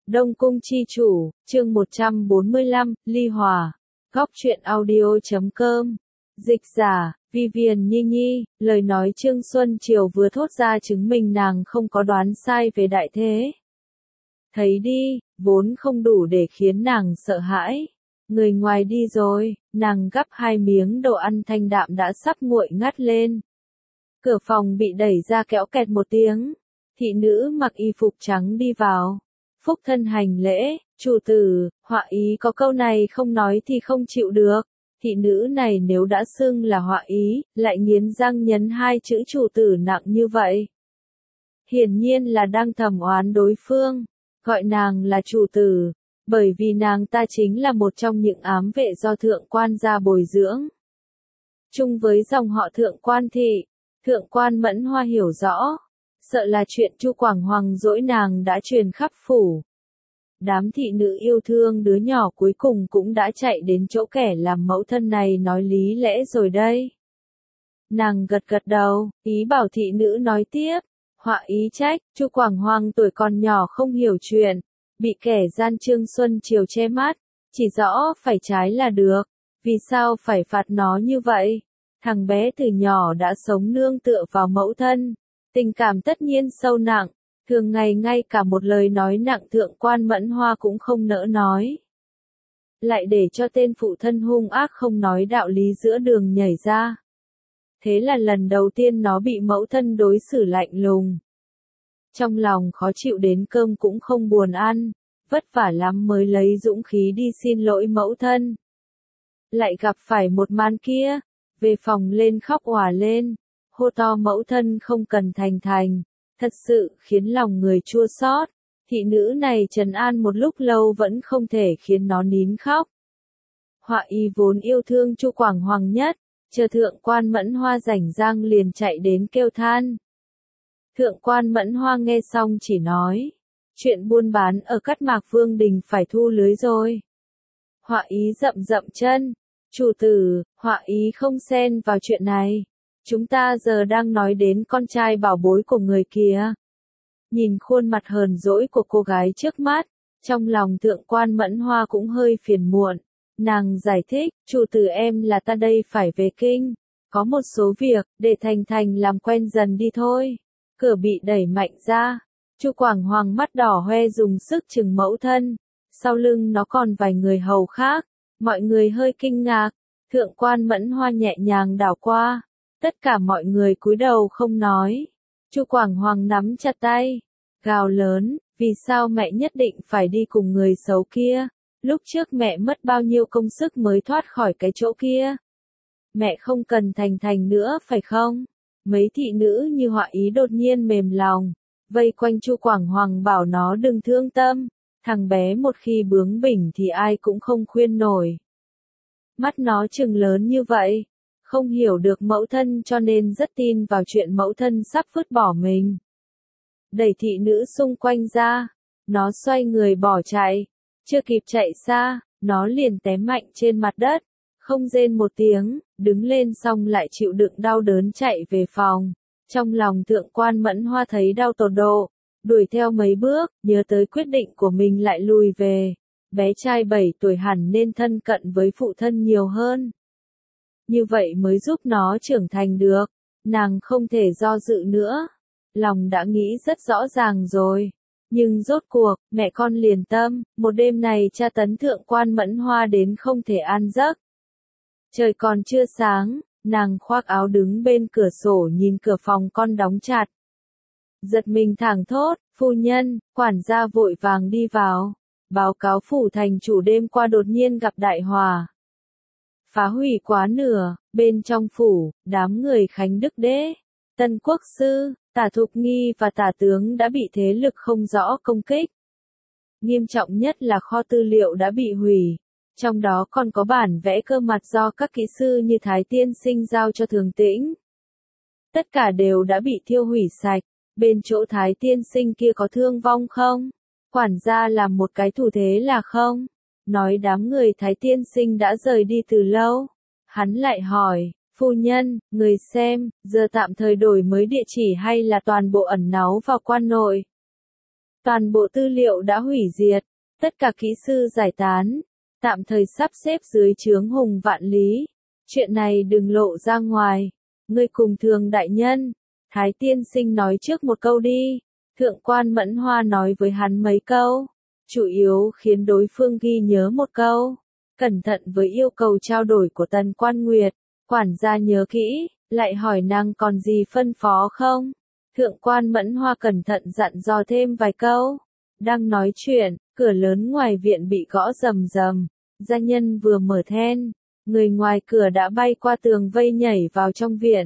Đông Cung chi chủ, chương 145, Ly Hòa. Góc truyện audio.com. Dịch giả, Vivian Nhi Nhi, lời nói Trương Xuân Triều vừa thốt ra chứng minh nàng không có đoán sai về đại thế. Thấy đi, vốn không đủ để khiến nàng sợ hãi. Người ngoài đi rồi, nàng gắp 2 miếng đồ ăn thanh đạm đã sắp nguội ngắt lên. Cửa phòng bị đẩy ra kéo kẹt một tiếng. Thị nữ mặc y phục trắng đi vào. Phúc thân hành lễ, chủ tử, họa ý có câu này không nói thì không chịu được. Thị nữ này nếu đã xưng là họa ý, lại nghiến răng nhấn 2 chữ chủ tử nặng như vậy. Hiển nhiên là đang thầm oán đối phương, gọi nàng là chủ tử, bởi vì nàng ta chính là một trong những ám vệ do thượng quan gia bồi dưỡng. Chung với dòng họ thượng quan thị, thượng quan Mẫn Hoa hiểu rõ. Sợ là chuyện Chu Quảng Hoàng dỗi nàng đã truyền khắp phủ. Đám thị nữ yêu thương đứa nhỏ cuối cùng cũng đã chạy đến chỗ kẻ làm mẫu thân này nói lý lẽ rồi đây. Nàng gật gật đầu, ý bảo thị nữ nói tiếp. Họa ý trách, Chu Quảng Hoàng tuổi còn nhỏ không hiểu chuyện, bị kẻ gian Trương Xuân Triều che mắt, chỉ rõ phải trái là được, vì sao phải phạt nó như vậy? Thằng bé từ nhỏ đã sống nương tựa vào mẫu thân. Tình cảm tất nhiên sâu nặng, thường ngày ngay cả một lời nói nặng thượng quan Mẫn Hoa cũng không nỡ nói. Lại để cho tên phụ thân hung ác không nói đạo lý giữa đường nhảy ra. Thế là lần đầu tiên nó bị mẫu thân đối xử lạnh lùng. Trong lòng khó chịu đến cơm cũng không buồn ăn, vất vả lắm mới lấy dũng khí đi xin lỗi mẫu thân. Lại gặp phải một màn kia, về phòng lên khóc òa lên. Hô to mẫu thân không cần thành, thật sự khiến lòng người chua xót. Thị nữ này trấn an một lúc lâu vẫn không thể khiến nó nín khóc. Họa y vốn yêu thương Chu Quảng Hoàng nhất, chờ thượng quan Mẫn Hoa rảnh rang liền chạy đến kêu than. Thượng quan Mẫn Hoa nghe xong chỉ nói, chuyện buôn bán ở Cát Mạc Vương Đình phải thu lưới rồi. Họa ý dậm chân, chủ tử, họa ý không xen vào chuyện này. Chúng ta giờ đang nói đến con trai bảo bối của người kia. Nhìn khuôn mặt hờn dỗi của cô gái trước mắt, trong lòng thượng quan Mẫn Hoa cũng hơi phiền muộn. Nàng giải thích, chủ tử em là ta đây phải về kinh. Có một số việc, để Thành làm quen dần đi thôi. Cửa bị đẩy mạnh ra. Chu Quảng Hoàng mắt đỏ hoe dùng sức chừng mẫu thân. Sau lưng nó còn vài người hầu khác. Mọi người hơi kinh ngạc. Thượng quan Mẫn Hoa nhẹ nhàng đảo qua. Tất cả mọi người cúi đầu không nói. Chu Quảng Hoàng nắm chặt tay, gào lớn, vì sao mẹ nhất định phải đi cùng người xấu kia? Lúc trước mẹ mất bao nhiêu công sức mới thoát khỏi cái chỗ kia? Mẹ không cần thành nữa phải không? Mấy thị nữ như họa ý đột nhiên mềm lòng, vây quanh Chu Quảng Hoàng bảo nó đừng thương tâm. Thằng bé một khi bướng bỉnh thì ai cũng không khuyên nổi. Mắt nó trừng lớn như vậy. Không hiểu được mẫu thân cho nên rất tin vào chuyện mẫu thân sắp vứt bỏ mình. Đẩy thị nữ xung quanh ra, nó xoay người bỏ chạy, chưa kịp chạy xa, nó liền té mạnh trên mặt đất, không rên một tiếng, đứng lên xong lại chịu đựng đau đớn chạy về phòng. Trong lòng thượng quan Mẫn Hoa thấy đau tột độ, đuổi theo mấy bước, nhớ tới quyết định của mình lại lùi về. Bé trai 7 tuổi hẳn nên thân cận với phụ thân nhiều hơn. Như vậy mới giúp nó trưởng thành được, nàng không thể do dự nữa. Lòng đã nghĩ rất rõ ràng rồi. Nhưng rốt cuộc, mẹ con liền tâm, một đêm này tra tấn thượng quan Mẫn Hoa đến không thể an giấc. Trời còn chưa sáng, nàng khoác áo đứng bên cửa sổ nhìn cửa phòng con đóng chặt. Giật mình thảng thốt, phu nhân, quản gia vội vàng đi vào. Báo cáo phủ thành chủ đêm qua đột nhiên gặp đại hỏa. Phá hủy quá nửa, bên trong phủ, đám người Khánh Đức Đế, Tân Quốc Sư, Tả Thục Nghi và Tả Tướng đã bị thế lực không rõ công kích. Nghiêm trọng nhất là kho tư liệu đã bị hủy, trong đó còn có bản vẽ cơ mặt do các kỹ sư như Thái Tiên Sinh giao cho Thường Tĩnh. Tất cả đều đã bị thiêu hủy sạch, bên chỗ Thái Tiên Sinh kia có thương vong không? Quản gia làm một cái thủ thế là không? Nói đám người Thái Tiên Sinh đã rời đi từ lâu. Hắn lại hỏi, phu nhân, người xem, giờ tạm thời đổi mới địa chỉ hay là toàn bộ ẩn náu vào quan nội? Toàn bộ tư liệu đã hủy diệt, tất cả kỹ sư giải tán, tạm thời sắp xếp dưới trướng Hùng Vạn Lý. Chuyện này đừng lộ ra ngoài. Ngươi cùng Thường đại nhân, Thái tiên sinh nói trước một câu đi. Thượng quan Mẫn Hoa nói với hắn mấy câu, chủ yếu khiến đối phương ghi nhớ một câu. Cẩn thận với yêu cầu trao đổi của Tần Quan Nguyệt, quản gia nhớ kỹ, lại hỏi nàng còn gì phân phó không? Thượng quan Mẫn Hoa cẩn thận dặn dò thêm vài câu. Đang nói chuyện, cửa lớn ngoài viện bị gõ rầm rầm, gia nhân vừa mở then, người ngoài cửa đã bay qua tường vây nhảy vào trong viện.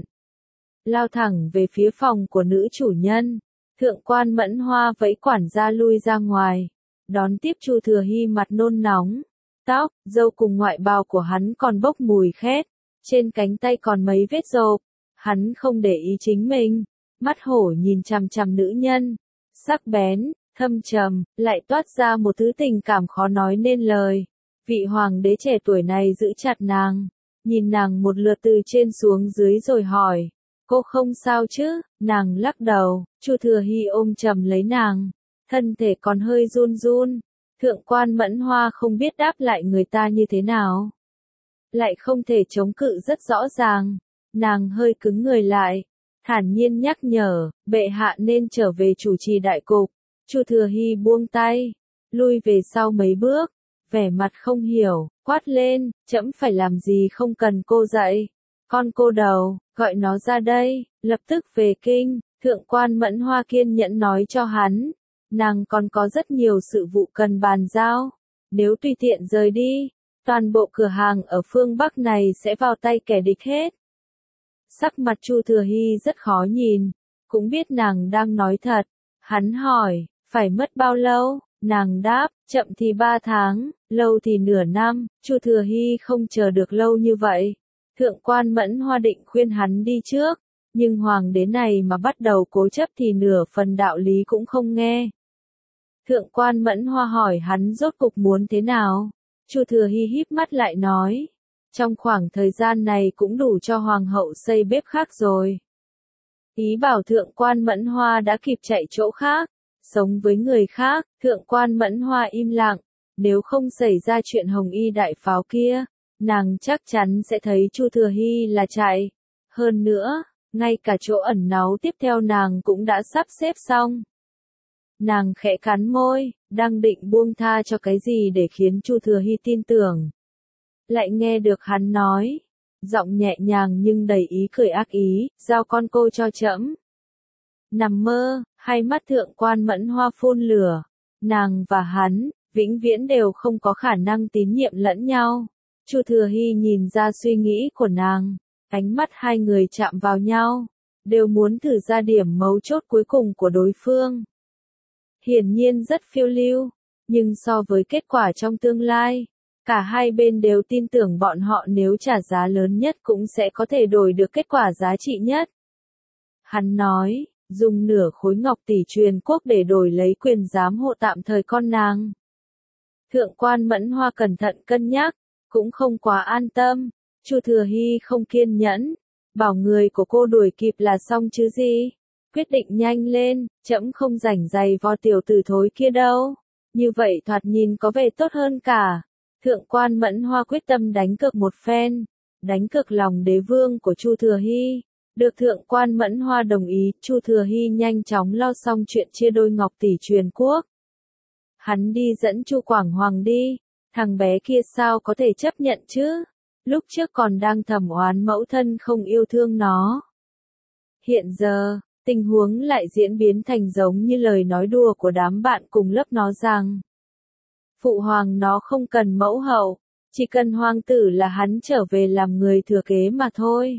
Lao thẳng về phía phòng của nữ chủ nhân. Thượng quan Mẫn Hoa vẫy quản gia lui ra ngoài. Đón tiếp Chu Thừa Hy mặt nôn nóng. Tóc, râu cùng ngoại bào của hắn còn bốc mùi khét. Trên cánh tay còn mấy vết rộp. Hắn không để ý chính mình. Mắt hổ nhìn chằm chằm nữ nhân. Sắc bén, thâm trầm, lại toát ra một thứ tình cảm khó nói nên lời. Vị hoàng đế trẻ tuổi này giữ chặt nàng. Nhìn nàng một lượt từ trên xuống dưới rồi hỏi. Cô không sao chứ? Nàng lắc đầu. Chu Thừa Hy ôm chầm lấy nàng. Thân thể còn hơi run run. Thượng quan Mẫn Hoa không biết đáp lại người ta như thế nào. Lại không thể chống cự rất rõ ràng. Nàng hơi cứng người lại. Thản nhiên nhắc nhở, bệ hạ nên trở về chủ trì đại cục. Chu Thừa Hy buông tay. Lui về sau mấy bước. Vẻ mặt không hiểu, quát lên, trẫm phải làm gì không cần cô dạy. Con cô đầu, gọi nó ra đây, lập tức về kinh. Thượng quan Mẫn Hoa kiên nhẫn nói cho hắn. Nàng còn có rất nhiều sự vụ cần bàn giao. Nếu tùy tiện rời đi, toàn bộ cửa hàng ở phương Bắc này sẽ vào tay kẻ địch hết. Sắc mặt Chu Thừa Hy rất khó nhìn, cũng biết nàng đang nói thật. Hắn hỏi, phải mất bao lâu? Nàng đáp, chậm thì 3 tháng, lâu thì nửa năm. Chu Thừa Hy không chờ được lâu như vậy. Thượng quan Mẫn Hoa định khuyên hắn đi trước, nhưng hoàng đế này mà bắt đầu cố chấp thì nửa phần đạo lý cũng không nghe. Thượng quan Mẫn Hoa hỏi hắn rốt cục muốn thế nào? Chu Thừa Hy híp mắt lại nói, trong khoảng thời gian này cũng đủ cho hoàng hậu xây bếp khác rồi. Ý bảo thượng quan Mẫn Hoa đã kịp chạy chỗ khác, sống với người khác. Thượng quan Mẫn Hoa im lặng, nếu không xảy ra chuyện Hồng Y đại pháo kia, nàng chắc chắn sẽ thấy Chu Thừa Hy là chạy. Hơn nữa, ngay cả chỗ ẩn náu tiếp theo nàng cũng đã sắp xếp xong. Nàng khẽ cắn môi, đang định buông tha cho cái gì để khiến Chu Thừa Hy tin tưởng. Lại nghe được hắn nói, giọng nhẹ nhàng nhưng đầy ý cười ác ý, giao con cô cho trẫm. Nằm mơ, hai mắt thượng quan Mẫn Hoa phun lửa. Nàng và hắn, vĩnh viễn đều không có khả năng tín nhiệm lẫn nhau. Chu Thừa Hy nhìn ra suy nghĩ của nàng, ánh mắt hai người chạm vào nhau, đều muốn thử ra điểm mấu chốt cuối cùng của đối phương. Hiển nhiên rất phiêu lưu, nhưng so với kết quả trong tương lai, cả hai bên đều tin tưởng bọn họ nếu trả giá lớn nhất cũng sẽ có thể đổi được kết quả giá trị nhất. Hắn nói, dùng nửa khối ngọc tỷ truyền quốc để đổi lấy quyền giám hộ tạm thời con nàng. Thượng quan Mẫn Hoa cẩn thận cân nhắc, cũng không quá an tâm. Chu Thừa Hy không kiên nhẫn, bảo người của cô đuổi kịp là xong chứ gì. Quyết định nhanh lên, trẫm không rảnh giày vò tiểu tử thối kia đâu. Như vậy thoạt nhìn có vẻ tốt hơn cả. Thượng quan Mẫn Hoa quyết tâm đánh cược một phen, đánh cược lòng đế vương của Chu Thừa Hy. Được thượng quan Mẫn Hoa đồng ý, Chu Thừa Hy nhanh chóng lo xong chuyện chia đôi ngọc tỷ truyền quốc. Hắn đi dẫn Chu Quảng Hoàng đi, thằng bé kia sao có thể chấp nhận chứ? Lúc trước còn đang thầm oán mẫu thân không yêu thương nó. Hiện giờ, tình huống lại diễn biến thành giống như lời nói đùa của đám bạn cùng lớp nó rằng phụ hoàng nó không cần mẫu hậu, chỉ cần hoàng tử là hắn trở về làm người thừa kế mà thôi.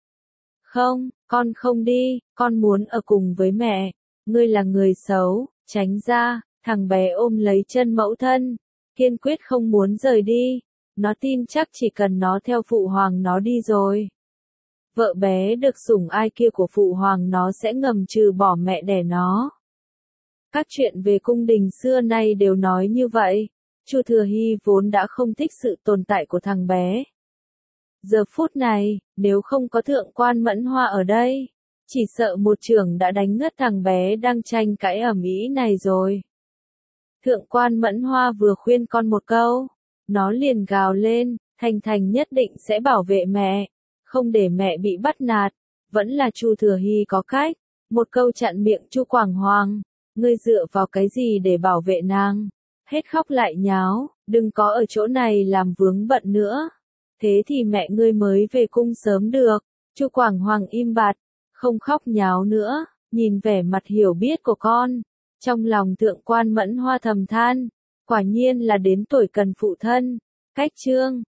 Không, con không đi, con muốn ở cùng với mẹ. Ngươi là người xấu, tránh ra. Thằng bé ôm lấy chân mẫu thân, kiên quyết không muốn rời đi. Nó tin chắc chỉ cần nó theo phụ hoàng nó đi rồi, vợ bé được sủng ai kia của phụ hoàng nó sẽ ngầm trừ bỏ mẹ đẻ nó. Các chuyện về cung đình xưa nay đều nói như vậy. Chu Thừa Hy vốn đã không thích sự tồn tại của thằng bé. Giờ phút này, nếu không có thượng quan Mẫn Hoa ở đây, Chỉ sợ một chưởng đã đánh ngất thằng bé đang tranh cãi ầm ĩ này rồi. Thượng quan Mẫn Hoa vừa khuyên con một câu, nó liền gào lên, Thành Thành nhất định sẽ bảo vệ mẹ, không để mẹ bị bắt nạt. Vẫn là Chu Thừa Hy có cách, một câu chặn miệng Chu Quảng Hoàng, ngươi dựa vào cái gì để bảo vệ nàng? Hết khóc lại nháo, đừng có ở chỗ này làm vướng bận nữa. Thế thì mẹ ngươi mới về cung sớm được. Chu Quảng Hoàng im bặt, không khóc nháo nữa, nhìn vẻ mặt hiểu biết của con. Trong lòng thượng quan Mẫn Hoa thầm than, quả nhiên là đến tuổi cần phụ thân. Cách chương